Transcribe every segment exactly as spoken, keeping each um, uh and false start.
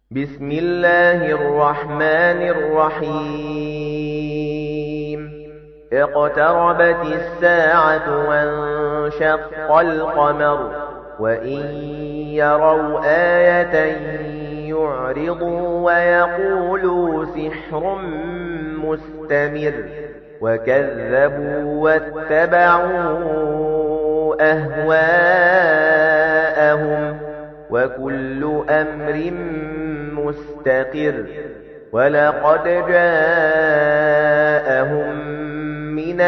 بسم الله الرحمن الرحيم اقتربت الساعة وانشق القمر وإن يروا آية يعرضوا ويقولوا سحر مستمر وكذبوا واتبعوا أهواءهم وكل أمر مستقر ولقد جاءهم من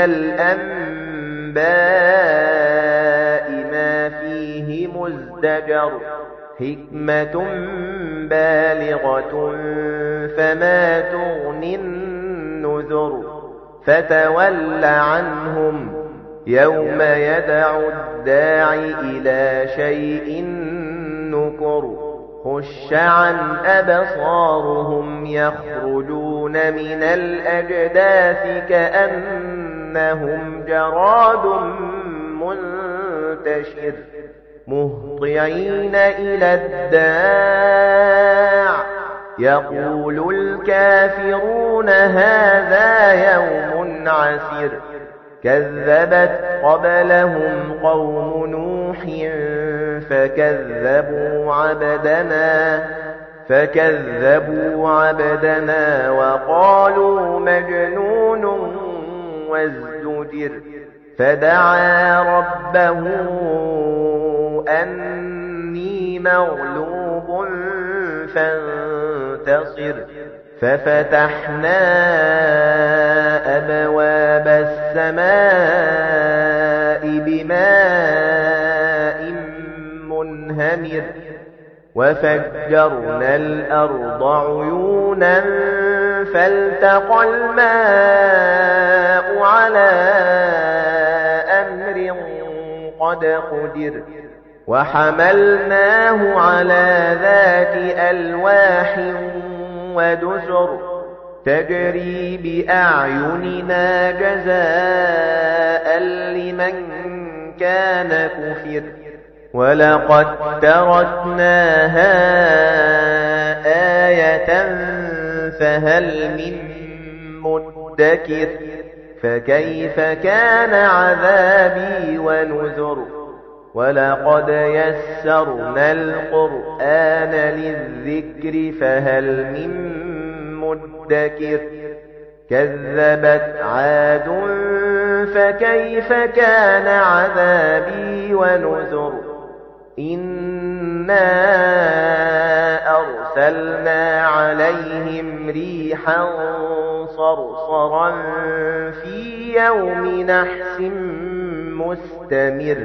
الأنباء ما فيه مزدجر حكمة بالغة فما تغني النذر فتول عنهم يوم يدعو الداعي إلى شيء نكر خش عن أبصارهم يخرجون من الأجداث كأنهم جراد منتشر مهطعين إلى الداع يقول الكافرون هذا يوم عسر كذبت قبلهم قوم نوح فكذبوا عبدنا فكذبوا عبدنا وقالوا مجنون وازدجر فدعا ربه أني مغلوب فانتصر ففتحنا أبواب السماء بماء منهمر وفجرنا الأرض عيونا فالتقى الماء على أمر قد قدر وحملناه على ذات ألواح ودسر تجري بأعيننا جزاء لمن كان كفر ولقد تركناها آية فهل من مدكر فكيف كان عذابي ونذر ولقد يسرنا القرآن للذكر فهل من مدكر كذبت عاد فكيف كان عذابي ونذر إنا أرسلنا عليهم ريحا صرصرا في يوم نحس مستمر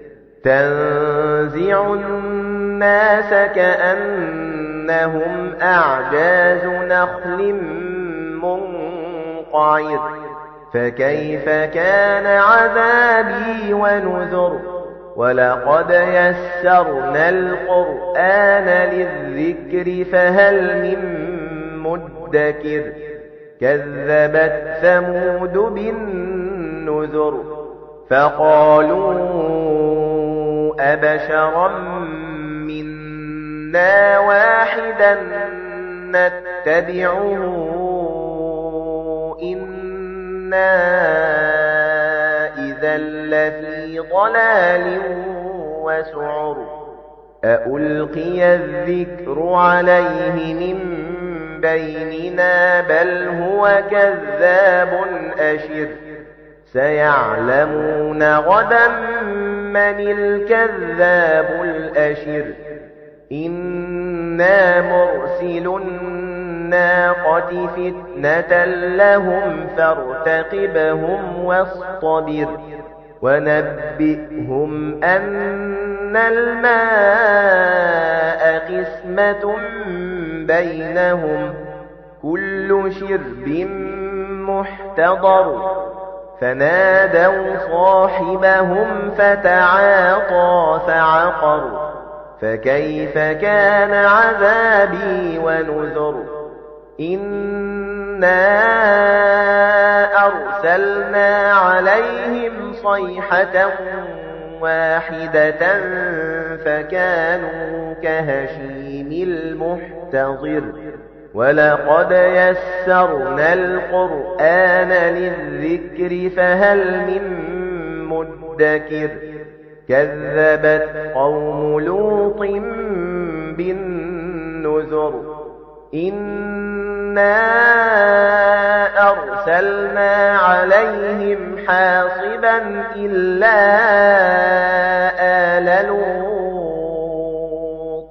تنزع الناس كأنهم أعجاز نخل منقعر فكيف كان عذابي ونذر ولقد يسرنا القرآن للذكر فهل من مدكر كذبت ثمود بالنذر فقالوا أبشرا منا واحدا نتبعه إنا إذا لفي ضلال وسعر أألقي الذكر عليه من بيننا بل هو كذاب أشر سيعلمون غدا من الكذاب الأشر إنا مرسل الناقة فتنة لهم فارتقبهم واصطبر ونبئهم أن الماء قسمة بينهم كل شرب محتضر فنادوا صاحبهم فتعاطى فعقر فكيف كان عذابي ونذر إنا أرسلنا عليهم صيحة واحدة فكانوا كهشيم المحتضر ولقد يسرنا القرآن للذكر فهل من مدكر كذبت قوم لوط بالنذر إنا أرسلنا عليهم حاصبا إلا آل لوط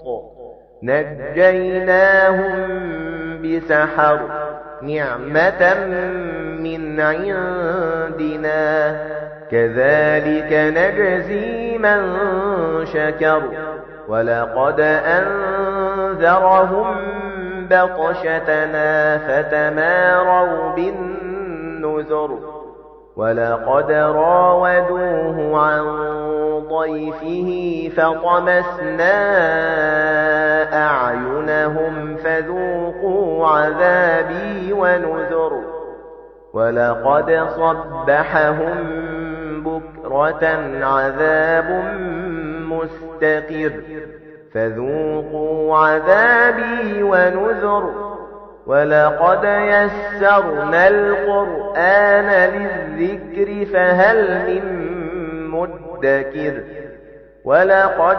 نجيناهم بسحر نعمة من عندنا كذلك نجزي من شكر ولقد أنذرهم بطشتنا فتماروا بالنذر ولقد راودوه عن ضيفه فطمسنا أعينهم فذوقوا عذابي ونذر ولقد صبحهم بكرة عذاب مستقر فذوقوا عذابي ونذر ولقد يسرنا القرآن للذكر فهل من مدكر ولقد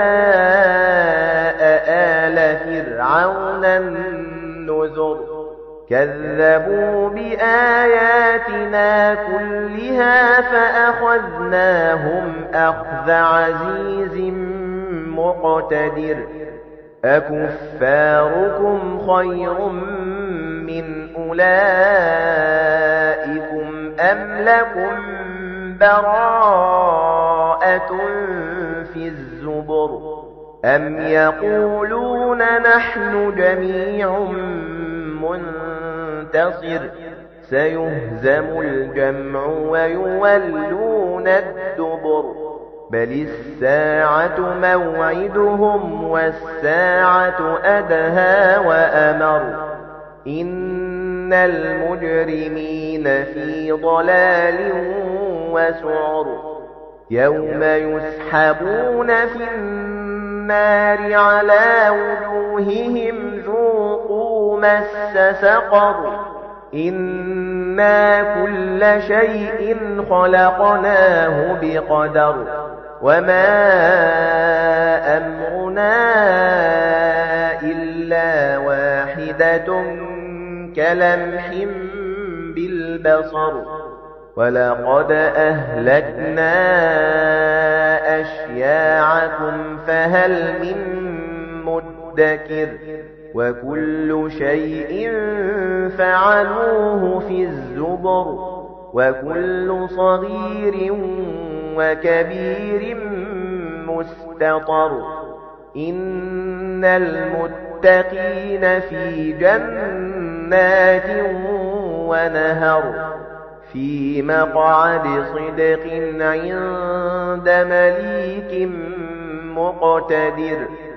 جاء آل فرعون النذر كذبوا بآياتنا كلها فأخذناهم أخذ عزيز مقتدر أكفاركم خير من أولئكم أم لكم براءة في الزبر أم يقولون نحن جميع منتصر سيهزم الجمع ويولون الدبر بل الساعة موعدهم والساعة أدهى وأمر إن المجرمين في ضلال وسعر يوم يسحبون في النار على وجوههم ذوقوا مس سقر إنا كل شيء خلقناه بقدر وما أمرنا إلا واحدة كلمح بالبصر ولقد أهلكنا أشياعكم فهل من مدكر وكل شيء فعلوه في الزبر وكل صغير وكبير مستطر إن المتقين في جنات ونهر في مقعد صدق عند مليك مقتدر